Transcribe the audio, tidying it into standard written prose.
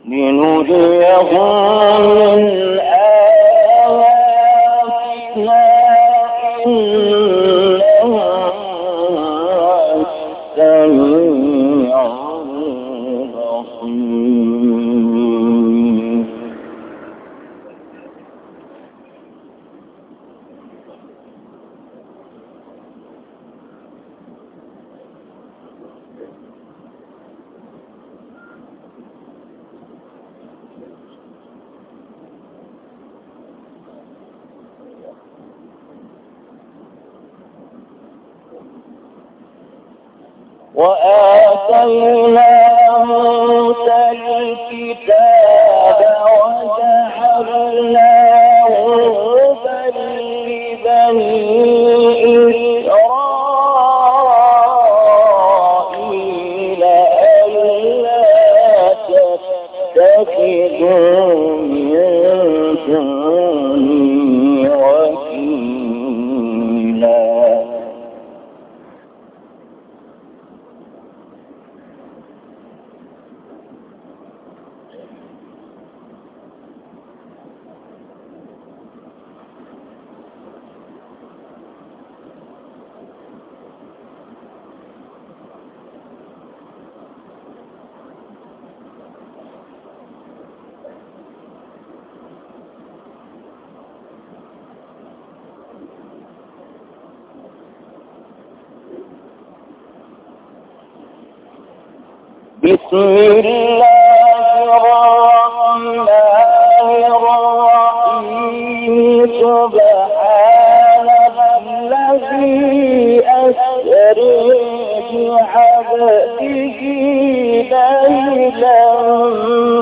لنريه من آياتنا إنه السميع البصير. وآتينا موسى الكتاب وجعلناه هدى لبني إسرائيل ألا تتخذوا من دوني وكيلا. بسم الله الرحمن الرحيم. سبحان الذي أسرى بعبده ليلا